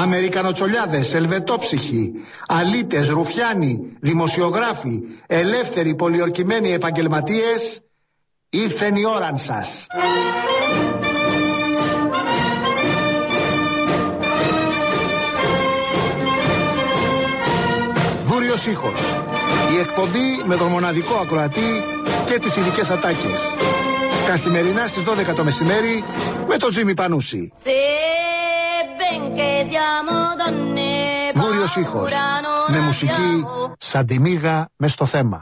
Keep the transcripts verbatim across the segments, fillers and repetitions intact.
Αμερικανοτσολιάδες, ελβετόψυχοι, αλήτες, ρουφιάνοι, δημοσιογράφοι, ελεύθεροι, πολιορκημένοι επαγγελματίες, ήρθεν η ώρα σας. Βούριος ήχος. Η εκπομπή με τον μοναδικό ακροατή και τις ειδικές ατάκες. Καθημερινά στις δώδεκα το μεσημέρι με τον Τζίμι Πανούση. Βούριος ήχος. Με μουσική σαν τη μύγα μες στο θέμα.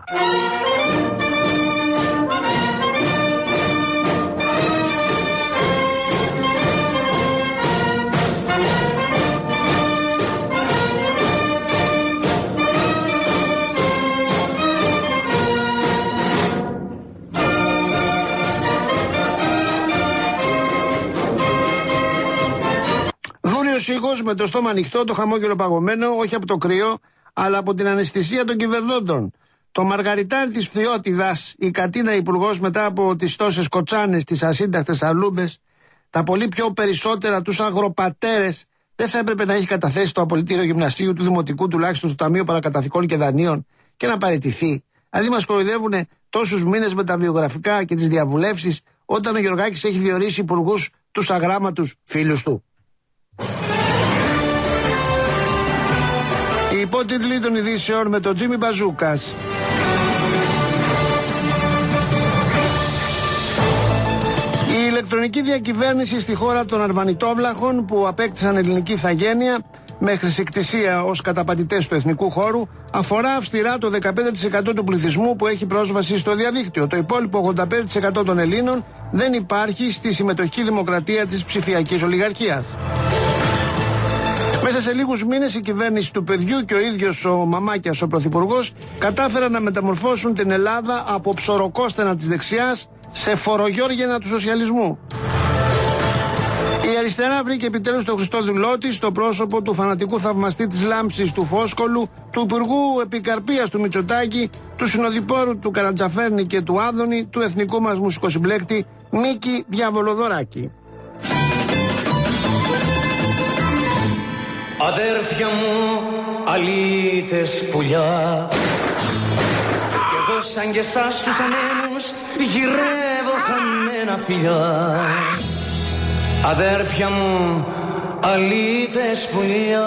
Ήχος με το στόμα ανοιχτό, το χαμόγελο παγωμένο, όχι από το κρύο, αλλά από την αναισθησία των κυβερνώντων. Το μαργαριτάρι της Φθιώτιδας, η Κατίνα υπουργός μετά από τις τόσες κοτσάνες, τις ασύνταχτες αλούμπες, τα πολύ πιο περισσότερα τους αγροπατέρες, δεν θα έπρεπε να έχει καταθέσει το απολυτήριο γυμνασίου του Δημοτικού, τουλάχιστον στο Ταμείο Παρακαταθήκων και Δανείων, και να παραιτηθεί. Δηλαδή μας κοροϊδεύουν τόσους μήνες με τα βιογραφικά και τις διαβουλεύσεις, όταν ο Γιωργάκης έχει διορίσει υπουργούς τους αγράμματους φίλους του. Οι υπότιτλοι των ειδήσεων με τον Τζίμι Μπαζούκας. Η ηλεκτρονική διακυβέρνηση στη χώρα των Αρβανιτόβλαχων που απέκτησαν ελληνική ηθαγένεια με χρησικτησία ως καταπατητές του εθνικού χώρου αφορά αυστηρά το δεκαπέντε τοις εκατό του πληθυσμού που έχει πρόσβαση στο διαδίκτυο. Το υπόλοιπο ογδόντα πέντε τοις εκατό των Ελλήνων δεν υπάρχει στη συμμετοχική δημοκρατία της ψηφιακής ολιγαρχίας. Μέσα σε λίγους μήνες η κυβέρνηση του παιδιού και ο ίδιος ο Μαμάκιας, ο πρωθυπουργός, κατάφεραν να μεταμορφώσουν την Ελλάδα από ψωροκόστενα της δεξιάς σε φορογιόργαινα του σοσιαλισμού. Η αριστερά βρήκε επιτέλους τον Χριστό Δουλό της στο πρόσωπο του φανατικού θαυμαστή της Λάμψης του Φόσκολου, του Υπουργού Επικαρπίας του Μητσοτάκη, του συνοδοιπόρου του Καρατζαφέρνη και του Άδωνη, του εθνικού μας μουσικοσυμπλέκτη Μίκη Διαβολοδωράκη. Αδέρφια μου, αλήτες πουλιά, κι εγώ σαν και εσάς τους ανέμους γυρεύω χαμένα φιλιά. Αδέρφια μου, αλήτες πουλιά.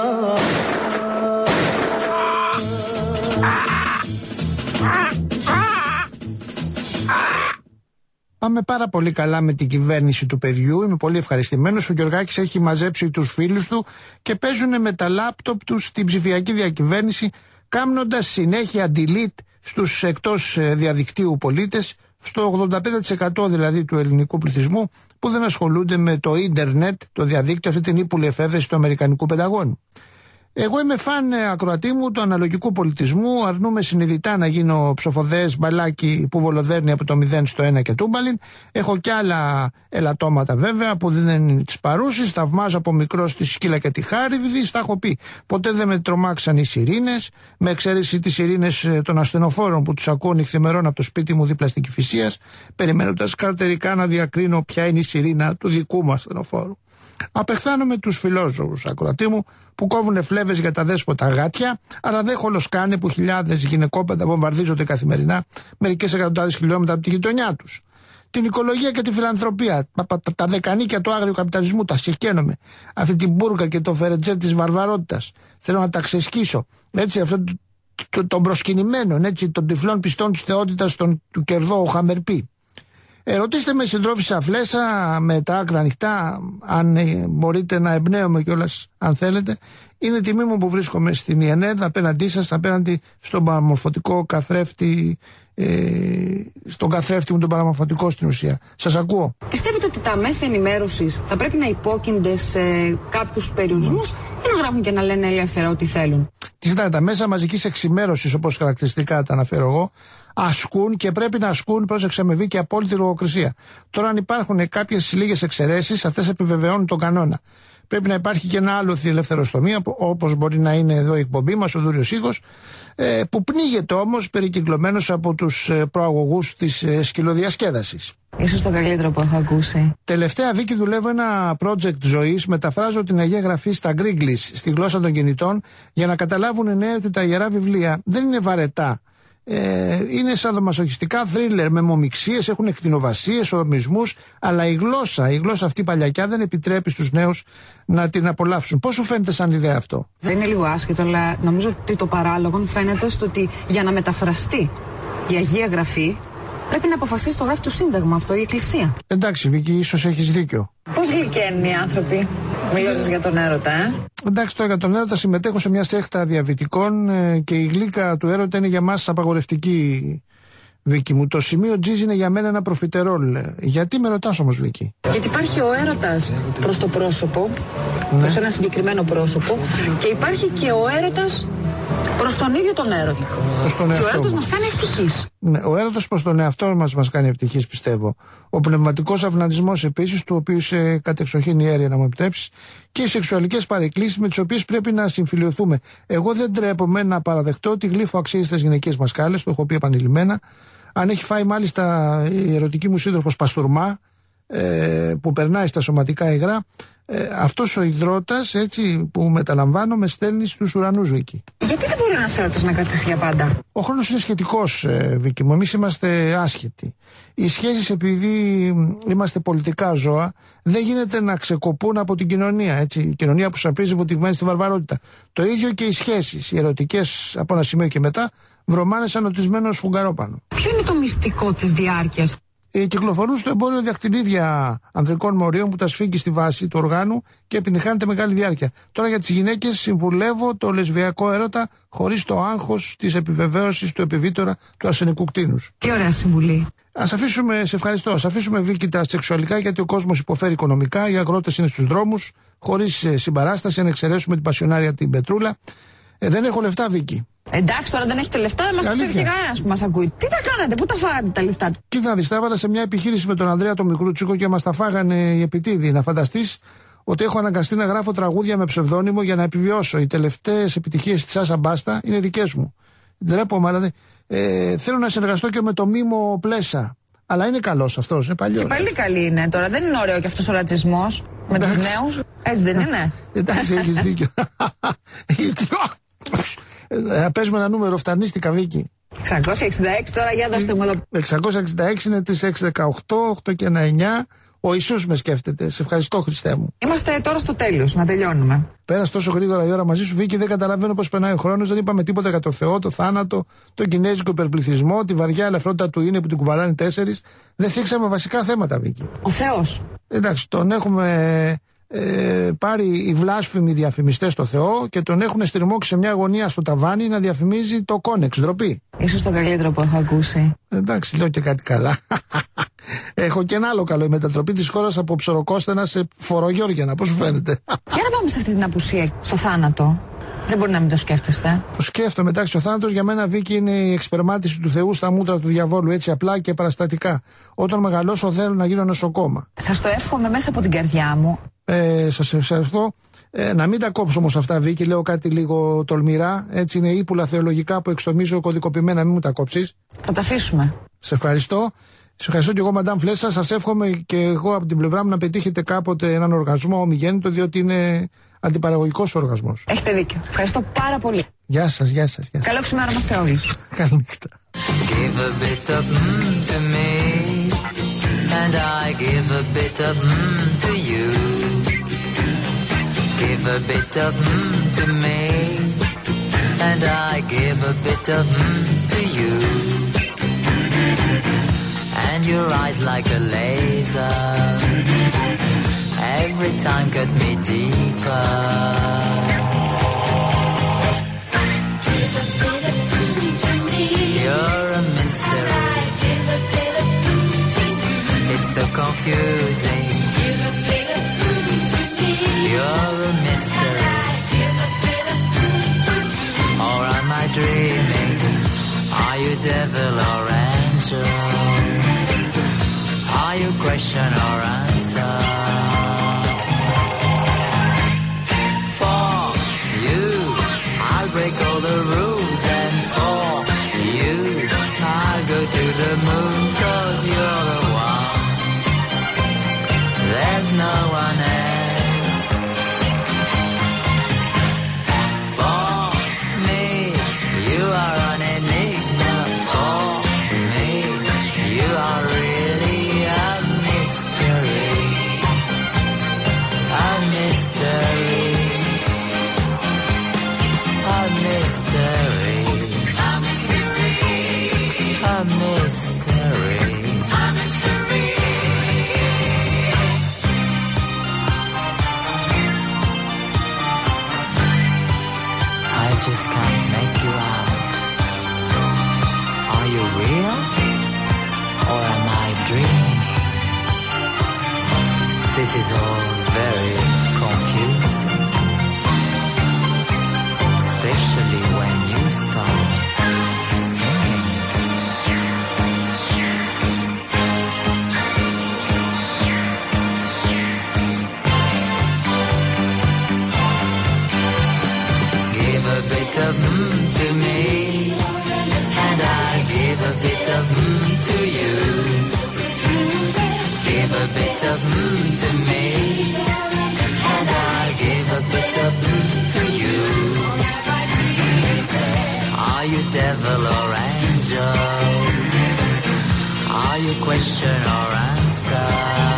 Πάμε πάρα πολύ καλά με την κυβέρνηση του παιδιού. Είμαι πολύ ευχαριστημένος. Ο Γιωργάκης έχει μαζέψει τους φίλους του και παίζουν με τα λάπτοπ τους στην ψηφιακή διακυβέρνηση, κάνοντας συνέχεια delete στους εκτός διαδικτύου πολίτες, στο ογδόντα πέντε τοις εκατό δηλαδή του ελληνικού πληθυσμού που δεν ασχολούνται με το ίντερνετ, το διαδίκτυο, αυτή την ύπουλη εφεύρεση του Αμερικανικού Πενταγώνου. Εγώ είμαι φαν ακροατή μου του αναλογικού πολιτισμού, αρνούμε συνειδητά να γίνω ψοφοδέες μπαλάκι που βολοδέρνει από το μηδέν στο ένα και τούμπαλιν. Έχω κι άλλα ελαττώματα βέβαια που δεν είναι τις παρούσεις, θαυμάζω από μικρός τη σκύλα και τη χάριδη, στα έχω πει. Ποτέ δεν με τρομάξαν οι σιρήνες, με εξαίρεση τις σιρήνες των ασθενοφόρων που τους ακούω νυχθημερών από το σπίτι μου δίπλα στην Κηφισίας, περιμένοντας καρτερικά να διακρίνω ποια είναι η σιρήνα του δικού μου ασθενοφόρου. Απεχθάνομαι τους φιλόζωους ακροατή μου που κόβουν φλέβες για τα δέσποτα γάτια, αλλά δεν χολοσκάνε που χιλιάδες γυναικόπαιδα βομβαρδίζονται καθημερινά μερικές εκατοντάδες χιλιόμετρα από τη γειτονιά τους. Την οικολογία και τη φιλανθρωπία, τα, τα δεκανίκια του άγριου καπιταλισμού, τα συχαίνομαι. Αυτή την μπουργα και το φερετζέ της βαρβαρότητας. Θέλω να τα ξεσκίσω. Έτσι, αυτό το, το, των προσκυνημένων, έτσι, των τυφλών πιστών της θεότητας των, του Κερδό, ο Χαμερπή. Ε, ρωτήστε με συντρόφισσα Φλέσσα με τα άκρα ανοιχτά, αν ε, μπορείτε να εμπνέομαι κιόλας αν θέλετε. Είναι τιμή μου που βρίσκομαι στην ΙΕΝΕΔ απέναντί σας, απέναντι στον παραμορφωτικό καθρέφτη, ε, στον καθρέφτη μου τον παραμορφωτικό στην ουσία. Σας ακούω. Πιστεύετε ότι τα μέσα ενημέρωσης θα πρέπει να υπόκεινται σε κάποιους περιορισμούς ή να γράφουν και να λένε ελεύθερα ό,τι θέλουν? Τι ζητάνε, τα μέσα μαζικής εξημέρωσης, όπως χαρακτηριστικά τα αναφέρω εγώ, ασκούν και πρέπει να ασκούν, πρόσεξε με βή και απόλυτη λογοκρισία. Τώρα, αν υπάρχουν κάποιες λίγες εξαιρέσεις, αυτές επιβεβαιώνουν τον κανόνα. Πρέπει να υπάρχει και ένα άλλο ελευθεροστομία, όπως μπορεί να είναι εδώ η εκπομπή μας, ο Δούριος Ήχος, που πνίγεται όμως περικυκλωμένος από τους προαγωγούς της σκυλοδιασκέδασης. Ίσως το καλύτερο που έχω ακούσει. Τελευταία, Βίκη, δουλεύω ένα project ζωής. Μεταφράζω την Αγία Γραφή στα γκρίγκλις, στη γλώσσα των κινητών, για να καταλάβουν οι νέοι ότι τα ιερά βιβλία δεν είναι βαρετά. Ε, είναι σαδομασοχιστικά θρίλερ με μομιξίες, έχουν εκτινοβασίες, οδομισμούς, αλλά η γλώσσα, η γλώσσα αυτή παλιακιά δεν επιτρέπει στους νέους να την απολαύσουν. Πώς σου φαίνεται σαν ιδέα αυτό? Δεν είναι λίγο άσχετο, αλλά νομίζω ότι το παράλογο φαίνεται στο ότι για να μεταφραστεί η Αγία Γραφή πρέπει να αποφασίσει το γράφει το Σύνταγμα αυτό, η Εκκλησία. Εντάξει, Βίκη, ίσως έχεις δίκιο. Πώς γλυκαίνουν οι άνθρωποι, μιλώντας για τον έρωτα, ε? Εντάξει, τώρα για τον έρωτα συμμετέχω σε μια σέχτα διαβητικών ε, και η γλύκα του έρωτα είναι για μας απαγορευτική, Βίκη μου. Το σημείο τζι είναι για μένα ένα προφιτερόλ. Γιατί με ρωτάς όμως, Βίκη? Γιατί υπάρχει ο έρωτας προς το πρόσωπο, ναι, προς ένα συγκεκριμένο πρόσωπο, και υπάρχει και ο έρωτας προς τον ίδιο τον έρωτα. Τον και ο έρωτας μας κάνει ευτυχείς. Ναι, ο έρωτας προς τον εαυτό μας μας κάνει ευτυχείς, πιστεύω. Ο πνευματικός αυνανισμός επίσης, του οποίου είσαι κατεξοχήν η αίρια, να μου επιτρέψεις, και οι σεξουαλικές παρεκκλήσεις με τις οποίες πρέπει να συμφιλειωθούμε. Εγώ δεν τρέπομαι να παραδεχτώ ότι γλύφω αξίζει στις γυναικείες μας σκάλες, το έχω πει επανειλημμένα. Αν έχει φάει μάλιστα η ερωτική μου σύντροφος παστούρμα, ε, που περνάει στα σωματικά υγρά, ε, αυτός ο υδρότας, έτσι, που μεταλαμβάνω, με στέλνει στους ουρανούς, Βίκη. Γιατί δεν μπορεί ένας έρωτας να κρατήσει για πάντα? Ο χρόνος είναι σχετικός, ε, Βίκη μου. Εμείς είμαστε άσχετοι. Οι σχέσεις, επειδή είμαστε πολιτικά ζώα, δεν γίνεται να ξεκοπούν από την κοινωνία. Έτσι. Η κοινωνία που σαπίζει βουτυγμένη στη βαρβαρότητα. Το ίδιο και οι σχέσεις, οι ερωτικές, από ένα σημείο και μετά, βρωμάνε σαν νοτισμένο σφουγγαρόπανο. Ποιο είναι το μυστικό της διάρκειας? Ε, κυκλοφορούν στο εμπόριο διακτηνίδια ανδρικών μορίων που τα σφίγγει στη βάση του οργάνου και επιτυχάνεται μεγάλη διάρκεια. Τώρα για τις γυναίκες συμβουλεύω το λεσβιακό έρωτα χωρίς το άγχος της επιβεβαίωσης του επιβίτορα του αρσενικού κτήνους. Τι ωραία συμβουλή. Ας αφήσουμε, σε ευχαριστώ, ας αφήσουμε, Βίκη, τα σεξουαλικά, γιατί ο κόσμος υποφέρει οικονομικά, οι αγρότες είναι στους δρόμους, χωρίς ε, συμπαράσταση, αν εξαιρέσουμε την πασιονάρια την Πετρούλα. Ε, δεν έχω λεφτά, Βίκη. Εντάξει, τώρα δεν έχετε λεφτά, δεν μας τους φέρει και κανένας που μας ακούει. Τι τα κάνατε, πού τα φάγατε τα λεφτά? Κοίτα, δεις, τα έβαλα σε μια επιχείρηση με τον Ανδρέα τον Μικρούτσικο και μας τα φάγανε οι επιτίδοι. Να φανταστείς ότι έχω αναγκαστεί να γράφω τραγούδια με ψευδόνυμο για να επιβιώσω. Οι τελευταίες επιτυχίες της Άσα Μπάστα είναι δικές μου. Ντρέπομαι, δηλαδή. Ε, θέλω να συνεργαστώ και με το Μίμο Πλέσα. Αλλά είναι καλός αυτός, είναι παλιός. Και πάλι καλή είναι τώρα. Δεν είναι ωραίο και αυτός ο ρατσισμός με τους νέους. Έτσι δεν είναι? Εντάξει, έχεις δίκιο. Έχεις δίκιο. Ε, παίζουμε ένα νούμερο, φτανίστηκα, Βίκη. εξακόσια εξήντα έξι τώρα, για δώστε μου εδώ. εξακόσια εξήντα έξι είναι τις έξι δεκαοκτώ, οκτώ και ένα εννιά. Ο Ιησούς με σκέφτεται. Σε ευχαριστώ, Χριστέ μου. Είμαστε τώρα στο τέλος, να τελειώνουμε. Πέρασε τόσο γρήγορα η ώρα μαζί σου, Βίκη, δεν καταλαβαίνω πώς περνάει ο χρόνος. Δεν είπαμε τίποτα για το Θεό, το θάνατο, τον κινέζικο υπερπληθυσμό, τη βαριά ελαφρότητα του είναι που την κουβαλάνε τέσσερις. Δεν θίξαμε βασικά θέματα, Βίκη. Ο Θεός. Εντάξει, τον έχουμε ε, πάρει οι βλάσφημοι διαφημιστές στο Θεό και τον έχουν στριμώξει σε μια γωνία στο ταβάνι να διαφημίζει το Κόνεξ, ντροπή. Ίσως το καλύτερο που έχω ακούσει. Εντάξει, λέω και κάτι καλά. Έχω και ένα άλλο καλό. Η μετατροπή της χώρας από Ψωροκόστενα σε Φορογιώργιανα. Πώς σου φαίνεται? Για να πάμε σε αυτή την απουσία, στο θάνατο. Δεν μπορεί να μην το σκέφτεστε. Το σκέφτομαι. Εντάξει, ο θάνατος για μένα, Βίκη, είναι η εξπερμάτιση του Θεού στα μούτρα του διαβόλου. Έτσι απλά και παραστατικά. Όταν μεγαλώσω, θέλω να γίνω νοσοκόμα. Σας το εύχομαι μέσα από την καρδιά μου. Ε, σας ευχαριστώ. Ε, να μην τα κόψω όμως αυτά, Βίκη. Λέω κάτι λίγο τολμηρά. Έτσι είναι ύπουλα θεολογικά που εξτομίζω κωδικοποιημένα. Μην μου τα κόψεις. Θα τα αφήσουμε. Σε ευχαριστώ. Σε ευχαριστώ και εγώ, Μαντάμ Φλέσσα. Σας εύχομαι και εγώ από την πλευρά μου να πετύχετε κάποτε έναν οργασμό ομιγέννητο, διότι είναι αντιπαραγωγικός ο οργασμός. Έχετε δίκιο. Ευχαριστώ πάρα πολύ. Γεια σας, γεια σας. Γεια σας. Καλό ξημέρωμα σε όλους. Καληνύχτα. Give a bit of mm to me, and I give a bit of mm to you. Give a bit of mm to me, and I give a bit of mm to you. And your eyes like a laser, every time cut me deeper. Give a bit of mm to me, you're a mystery. Give a bit of mm to you, it's so confusing. Give a bit of mm to me, you're a mystery. Give a bit of mm to you, or am I dreaming? Are you devil or angel? Are you question or answer? all the rules, and for you I'll go to the moon, 'cause you're the one, there's no one else. For me you are an enigma, for me you are really a mystery, a mystery, a mystery, a mystery, a mystery, a mystery. I just can't make you out. Are you real, or am I dreaming? This is all very confusing, especially when you start singing. Give a bit of mm to me, and I give a bit of mm to you. Give a bit of mm to me, and I give a bit of mm to you. Are you devil or angel? Are you question or answer?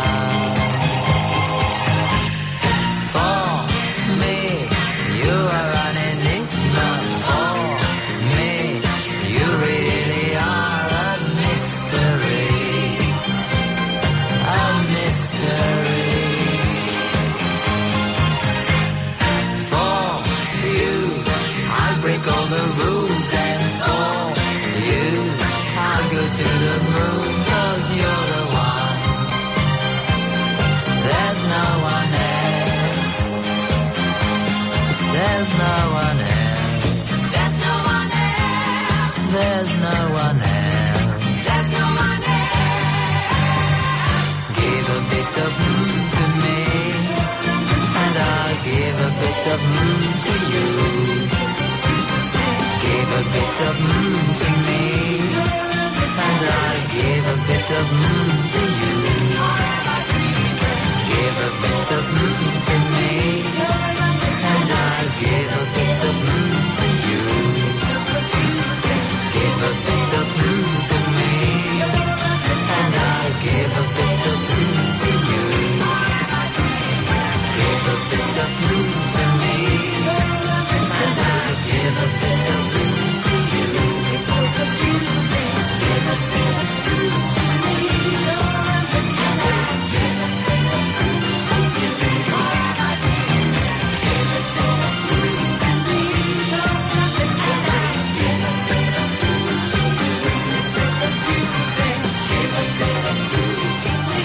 For me, you are an enigma. For me, you really are a mystery, a mystery. For you, I'll break all the rules, and for you, I'll go to the moon, 'cause you're the one, there's no one else, there's no one else, there's no one else, there's no one else, there's no one else. Give a bit of mm to me, and I'll give a bit of mm to you. Give a bit of mm to me, and I'll give a bit of mm to you. Give a bit of mm to me, and I'll give a bit of mm to you. Give a bit of mm to me, and I'll give a bit of mm to you. Give a bit of mm to me, and I'll give a bit of mm to you. Give a bit of mm to me, and I'll give a bit of mm to you. Give a bit of mm to me, and I'll give a bit of mm to you. Give a bit of mm to me,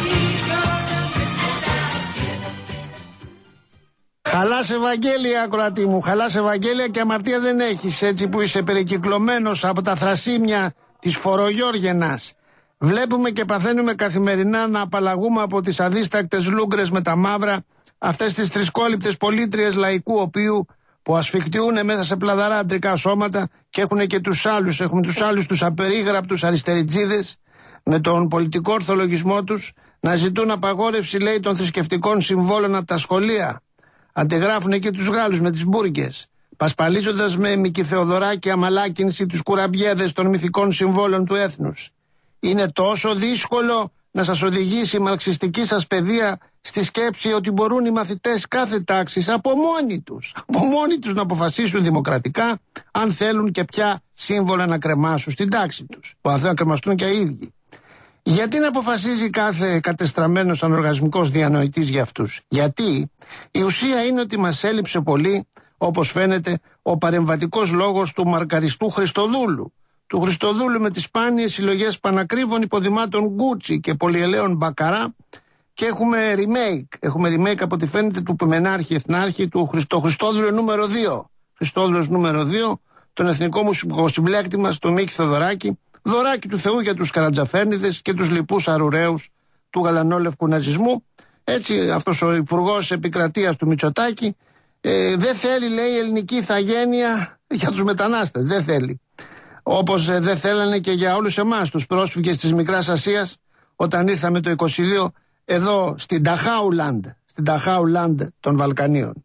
Χαλάς Ευαγγέλια, ακροατή μου, χαλάς Ευαγγέλια, και αμαρτία δεν έχεις, έτσι που είσαι περικυκλωμένος από τα θρασίμια της φορογιόργενας. Βλέπουμε και παθαίνουμε καθημερινά να απαλλαγούμε από τις αδίστακτες λούγκρες με τα μαύρα, αυτές τις τρισκόληπτες πολίτριες λαϊκού οποίου που ασφικτιούν μέσα σε πλαδαρά αντρικά σώματα, και έχουν και τους άλλους, έχουμε τους άλλους τους απερίγραπτους αριστεριτζίδες με τον πολιτικό ορθολογισμό τους να ζητούν απαγόρευση, λέει, των θρησκευτικών συμβόλων από τα σχολεία. Αντιγράφουν εκεί τους Γάλλους με τις μπουργκες, πασπαλίζοντας με Μικηθεοδωράκη αμαλάκινση τους κουραμπιέδες των μυθικών συμβόλων του έθνους. Είναι τόσο δύσκολο να σας οδηγήσει η μαρξιστική σας παιδεία στη σκέψη ότι μπορούν οι μαθητές κάθε τάξης από μόνοι τους, από μόνοι τους να αποφασίσουν δημοκρατικά αν θέλουν και ποια σύμβολα να κρεμάσουν στην τάξη τους, που αν θέλουν να κρεμαστούν και οι ίδιοι. Γιατί να αποφασίζει κάθε κατεστραμμένος ανοργασμικός διανοητής για αυτούς? Γιατί η ουσία είναι ότι μας έλειψε πολύ, όπως φαίνεται, ο παρεμβατικός λόγος του μαρκαριστού Χριστοδούλου. Του Χριστοδούλου με τις σπάνιες συλλογές πανακρίβων υποδημάτων Γκούτσι και πολυελαίων Μπακαρά, και έχουμε remake. Έχουμε remake από ό,τι φαίνεται του Πεμενάρχη Εθνάρχη, του Χριστό, Χριστόδουλο νούμερο δύο. Χριστόδουλος νούμερο δύο, τον εθνικό μουσικοσυμπλέκτη μας, τον Μίκη Θεοδωράκη, δωράκι του Θεού για τους Καρατζαφέρνιδες και τους λοιπούς αρουραίους του γαλανόλευκου ναζισμού. Έτσι αυτός ο υπουργός επικρατείας του Μητσοτάκη ε, δεν θέλει, λέει, ελληνική ηθαγένεια για τους μετανάστες. Δεν θέλει. Όπως ε, δεν θέλανε και για όλους εμάς τους πρόσφυγες της Μικράς Ασίας, όταν ήρθαμε το είκοσι δύο εδώ στην Ταχάουλαντ, στην Ταχάουλαντ των Βαλκανίων.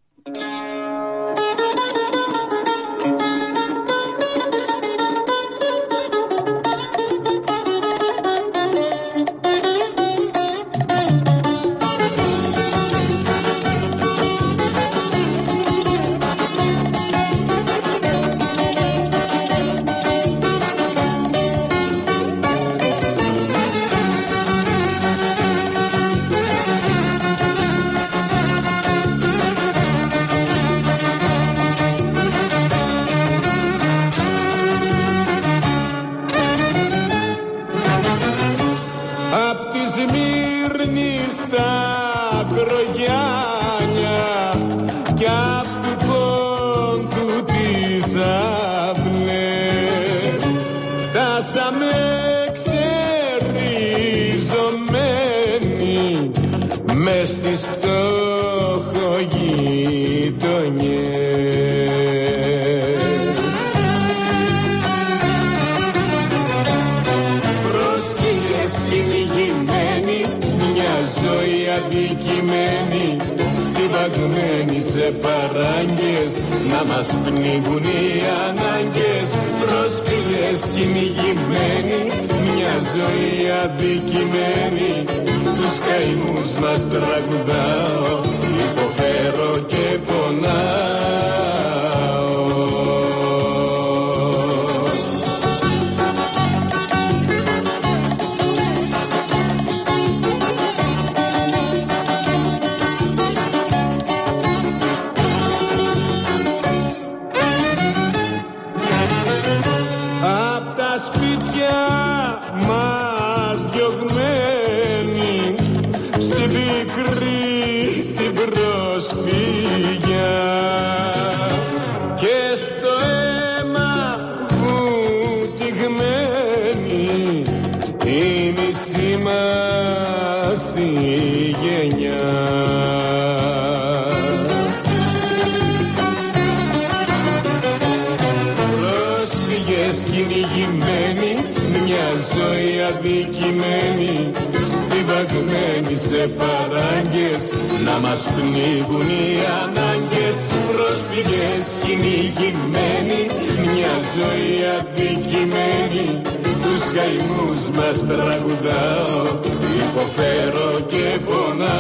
Σε παράγκες να μας πνίγουν οι ανάγκες. Πρόσφυγες κυνηγημένοι, μια ζωή αδικημένη. Τους καημούς μας τραγουδάω, υποφέρω και πονάω. Σε παράγκες να μας πνίγουν οι ανάγκες. Πρόσφυγες κυνηγημένοι, μια ζωή αδικημένη. Τους καημούς μας τραγουδάω, υποφέρω και πονάω.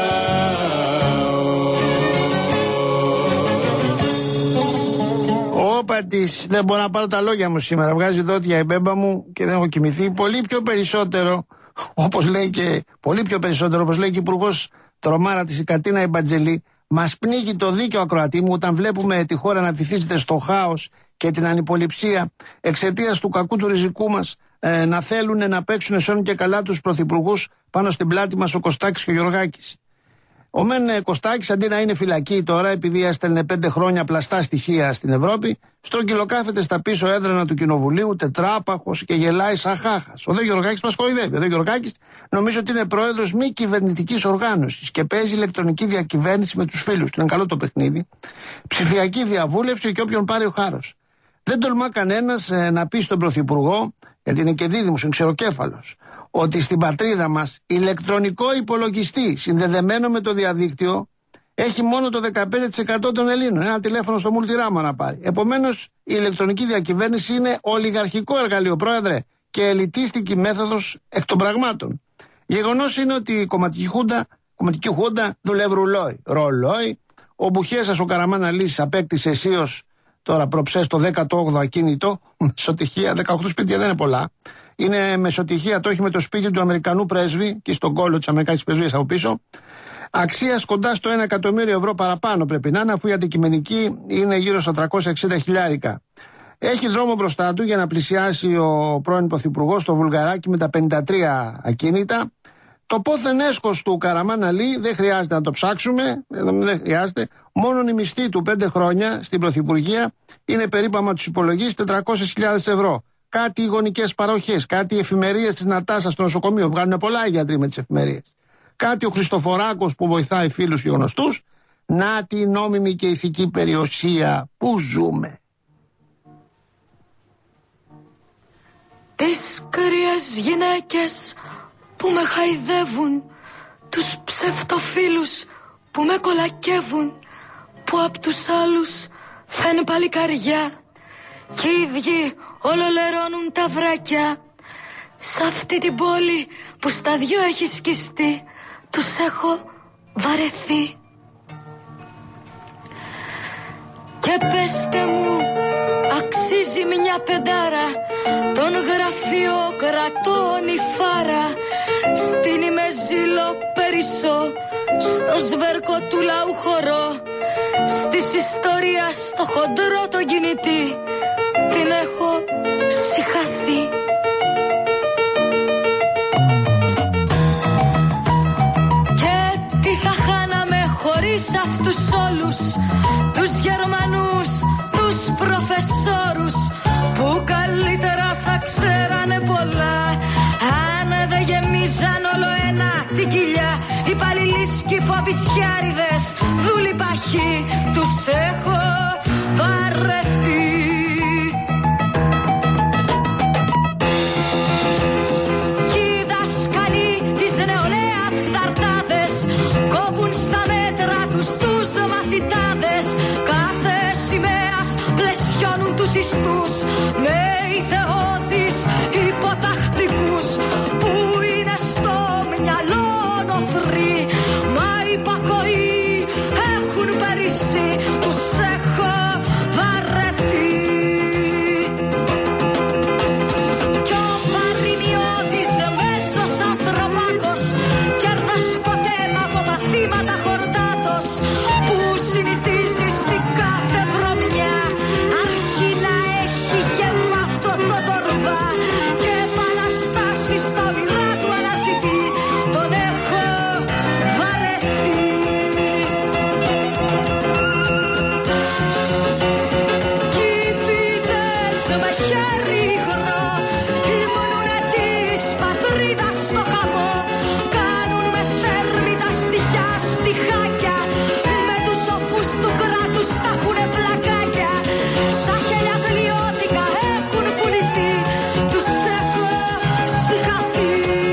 Όπα της, δεν μπορώ να πάρω τα λόγια μου σήμερα. Βγάζει δόντια η μπέμπα μου και δεν έχω κοιμηθεί. Πολύ πιο περισσότερο, όπως λέει και πολύ πιο περισσότερο, όπως λέει και η Υπουργός Τρομάρα της η Κατίνα Ιμπατζελή, μας πνίγει το δίκαιο, ακροατή μου, όταν βλέπουμε τη χώρα να βυθίζεται στο χάος και την ανυποληψία εξαιτίας του κακού του ριζικού μας, ε, να θέλουν να παίξουν σώνουν και καλά τους πρωθυπουργούς πάνω στην πλάτη μας ο Κωστάκης και ο Γιωργάκης. Ο μεν Κωστάκης, αντί να είναι φυλακή τώρα, επειδή έστελνε πέντε χρόνια πλαστά στοιχεία στην Ευρώπη, στρογγυλοκάθεται στα πίσω έδρανα του Κοινοβουλίου, τετράπαχος και γελάει σαν χάχας. Ο δε Γιωργάκης μας κοροϊδεύει. Ο δε Γιωργάκης νομίζω ότι είναι πρόεδρος μη κυβερνητικής οργάνωσης και παίζει ηλεκτρονική διακυβέρνηση με τους φίλους του. Είναι καλό το παιχνίδι. Ψηφιακή διαβούλευση και όποιον πάρει ο χάρος. Δεν τολμά κανένας ε, να πει στον Πρωθυπουργό, γιατί είναι και δίδυμος, είναι ξεροκέφαλος, ότι στην πατρίδα μας ηλεκτρονικό υπολογιστή συνδεδεμένο με το διαδίκτυο έχει μόνο το δεκαπέντε τοις εκατό των Ελλήνων. Ένα τηλέφωνο στο Multirama να πάρει. Επομένως, η ηλεκτρονική διακυβέρνηση είναι ολιγαρχικό εργαλείο, πρόεδρε, και ελιτίστικη μέθοδος εκ των πραγμάτων. Γεγονός είναι ότι η κομματική χούντα, κομματική χούντα δουλεύει ρολόι. Ρολόι. Ο Μπουχέσας ο Καραμάν Αλής απέκτησε αισίως τώρα προψές το δέκατο όγδοο ακίνητο, μεσοτυχία, δεκαοκτώ σπίτια δεν είναι πολλά. Είναι μεσοτυχία, το έχει με το σπίτι του Αμερικανού πρέσβη και στον κόλλο της Αμερικανικής πρεσβείας από πίσω. Αξίας κοντά στο ένα εκατομμύριο ευρώ παραπάνω πρέπει να είναι, αφού η αντικειμενική είναι γύρω στα τριακόσια εξήντα χιλιάρικα. Έχει δρόμο μπροστά του για να πλησιάσει ο πρώην Πρωθυπουργός στο Βουλγαράκι με τα πενήντα τρία ακίνητα. Το πόθεν έσχος του Καραμάν Αλή δεν χρειάζεται να το ψάξουμε, δεν χρειάζεται. Μόνο η μισθή του πέντε χρόνια στην Πρωθυπουργία είναι περίπου, άμα τους υπολογίσει, τετρακόσιες χιλιάδες ευρώ. Κάτι οι γονικές παροχές, κάτι οι εφημερίες της Νατάσας στο νοσοκομείο. Βγάλουν πολλά οι γιατροί με τις εφημερίες. Κάτι ο Χριστοφοράκος που βοηθάει φίλους και γνωστούς. Να τη νόμιμη και ηθική περιουσία που ζούμε. τις κρύες γυναίκες που με χαϊδεύουν, τους ψευτοφίλους που με κολακεύουν, που απ' τους άλλους θα είναι παλικαριά κι οι ίδιοι ολολερώνουν τα βράκια. Σ' αυτή την πόλη που στα δυο έχει σκιστεί, τους έχω βαρεθεί. Και πέστε μου, αξίζει μια πεντάρα τον γραφειοκρατών η φάρα? Στην ημεζήλο περισσό, στο σβέρκο του λαού χορό, στις ιστορίας στο χοντρό το κινητή, την έχω συχαθεί. Και τι θα χάναμε χωρίς αυτούς όλους τους Γερμανούς, τους προφεσόρους, που καλύτερα θα ξέρανε πολλά αν δεν γεμίζαν όλο ένα την κοιλιά. Οι παλιλίσκοι φοβιτσιάριδες, δούλοι παχοί, τους έχω βαρεθεί. Κι οι δάσκαλοι της νεολαίας χταρτάδες κόβουν στα μέτρα τους τους μαθητάδες. Κάθε σημαίας πλαισιώνουν τους ιστούς με ιδεώδεις υποτακτικούς που είναι στο μυαλό νοθροί, μα υπακοή έχουν περισσεί, τους έχω βαρεθεί. Κι ο παροιμιώδης μέσος ανθρωπάκος, κέρδος ποτέ μ' από μαθήματα χορτάτος, που συνηθίζει στην κάθε βρωμιά αρκεί να έχει γεμάτο το τορβά και επαναστάσεις στα όνειρά του αναζητεί, τον έχω βαρεθεί. Κι οι ποιητές με χέρι υγρό ήμουνουνε της πατρίδας στο χαμό, κάνουν με θέρμητα στοιχιά στιχάκια, με τους σοφούς του κράτους τα έχουνε πλακάκια. Σαν χέλια γλιώδικα έχουν πουληθεί, τους έχω συχαθεί.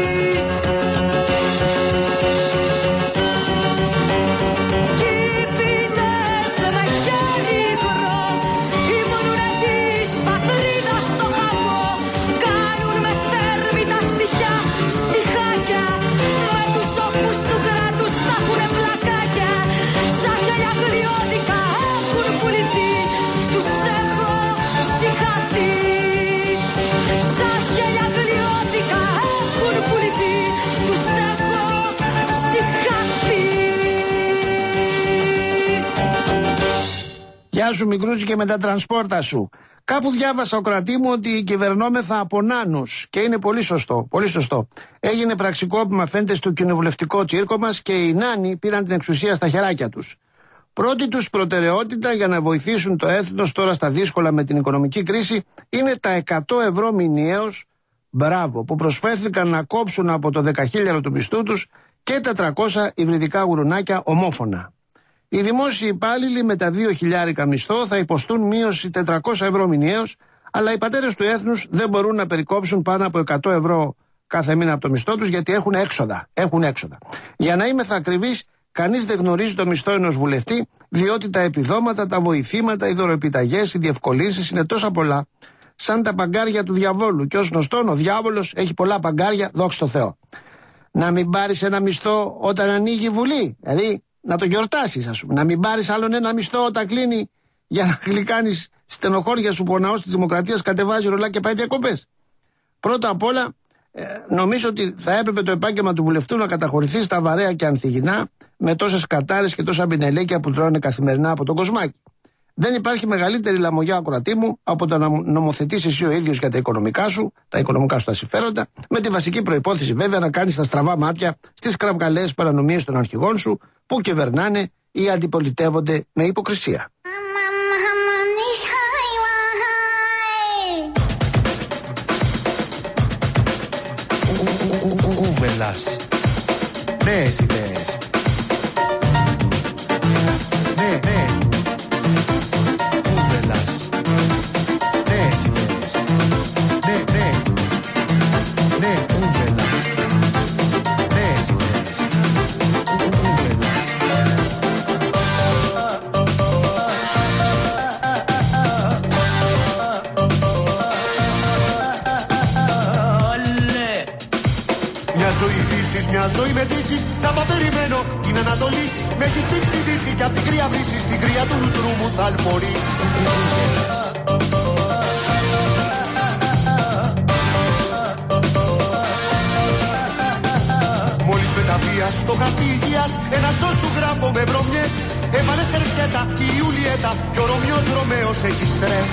Κι οι ποιητές με χέρι υγρό ήμουνουνε της πατρίδας στο χαμό, κάνουν με θέρμητα στοιχιά στιχάκια, με τους σοφούς του κράτους τα έχουνε πλακάκια. Σαν χέλια γλιώδικα έχουν πουληθεί, τους έχω συχαθεί. Σαν χέλια γλιώδικα έχουν πουληθεί, τους έχω συχαθεί. Γεια σου Μικρούτσι και με τα τρανσπόρτα σου. Κάπου διάβασα ο κρατή μου ότι κυβερνόμεθα από νάνους και είναι πολύ σωστό, πολύ σωστό. Έγινε πραξικόπημα φαίνεται στο κοινοβουλευτικό τσίρκο μας και οι νάνοι πήραν την εξουσία στα χεράκια τους. Πρώτη τους προτεραιότητα για να βοηθήσουν το έθνος τώρα στα δύσκολα με την οικονομική κρίση είναι τα εκατό ευρώ μηνιαίως, μπράβο, που προσφέρθηκαν να κόψουν από το δεκαχίλιαρο του μισθού τους και τα τριακόσια υβριδικά γουρουνάκια ομόφωνα. Οι δημόσιοι υπάλληλοι με τα δύο χιλιάρικα μισθό θα υποστούν μείωση τετρακόσια ευρώ μηνιαίως, αλλά οι πατέρες του έθνους δεν μπορούν να περικόψουν πάνω από εκατό ευρώ κάθε μήνα από το μισθό τους γιατί έχουν έξοδα. Έχουν έξοδα. Για να είμαι θα ακριβής, κανείς δεν γνωρίζει το μισθό ενός βουλευτή, διότι τα επιδόματα, τα βοηθήματα, οι δωροεπιταγές, οι διευκολύνσεις είναι τόσα πολλά, σαν τα παγκάρια του διαβόλου. Και ως γνωστόν, ο διάβολος έχει πολλά παγκάρια, δόξα τω Θεώ. Να μην πάρεις ένα μισθό όταν ανοίγει η Βουλή, δηλαδή να το γιορτάσεις, ας πούμε. Να μην πάρεις άλλον ένα μισθό όταν κλείνει για να γλυκάνεις στενοχώρια σου που ο ναός της Δημοκρατίας κατεβάζει ρολά και πάει διακοπές. Πρώτα απ' όλα, ε, νομίζω ότι θα έπρεπε το επάγγελμα του βουλευτού να καταχωρηθεί στα βαρέα και ανθυγινά, με τόσες κατάρες και τόσα μπινελέκια που τρώνε καθημερινά από τον κοσμάκι. Δεν υπάρχει μεγαλύτερη λαμογιά, ακροατή μου, από το να νομοθετήσεις εσύ ο ίδιος για τα οικονομικά σου, τα οικονομικά σου τα συμφέροντα, με τη βασική προϋπόθεση βέβαια να κάνεις τα στραβά μάτια στις κραυγαλαίες παρανομίες των αρχηγών σου που κυβερνάνε ή αντιπολιτεύονται με υποκρισία. Κουβελάς. Νέες ιδέες. Ναι, ναι. Κουβελάς. Νέες ιδέες. Ναι, ναι. Μια ζωή με δύσεις, τσάπα περιμένω την Ανατολή. Με έχεις τύψει δύση κι απ' την κρύα βρύση. Στην κρύα του λουτρού μου θα αλπορεί. Μόλις με τα βία στο χαρτί υγείας, ένα σώ σου γράφω με βρωμιές. Έβαλες ερχέτα η Ιουλιέτα κι ο Ρωμιός Ρωμαίος έχει στρες.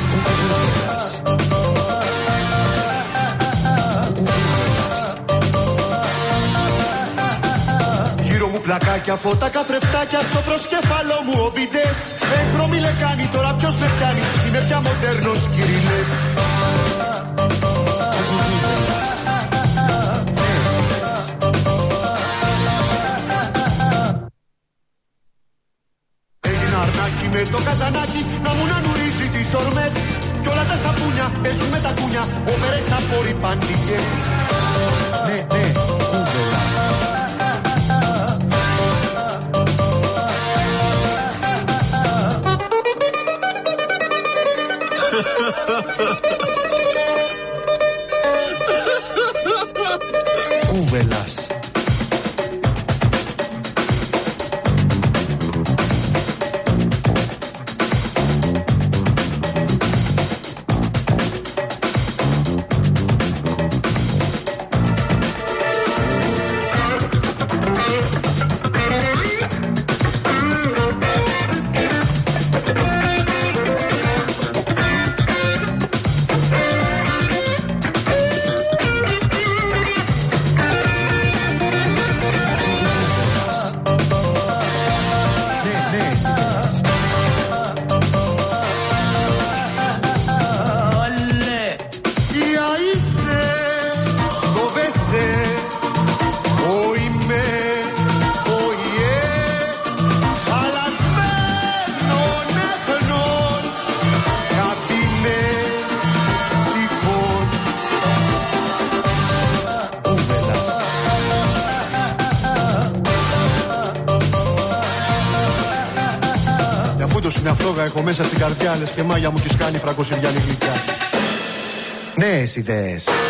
Γύρω μου πλακάκια, φώτα, καθρεφτάκια, στο προσκέφαλό μου ομπιτές. Έγχρωμη λεκάνη, τώρα ποιος με πιάνει, είμαι πια μοντέρνος Κυρίλλες. Έγινα αρνάκι με το καζανάκι, να μου να νουρίζει τις ορμές. Κι όλα τα σαπούνια παίζουν με τα κούνια, όπερες απορριπαντικές. Ναι, ναι, κούβελας. Κούβελας. Είναι αυτόγα, έχω μέσα στην καρδιά, λες και μάγια μου τις κάνει φραγκοσυριάνη γλυκιά. Νέες ιδέες.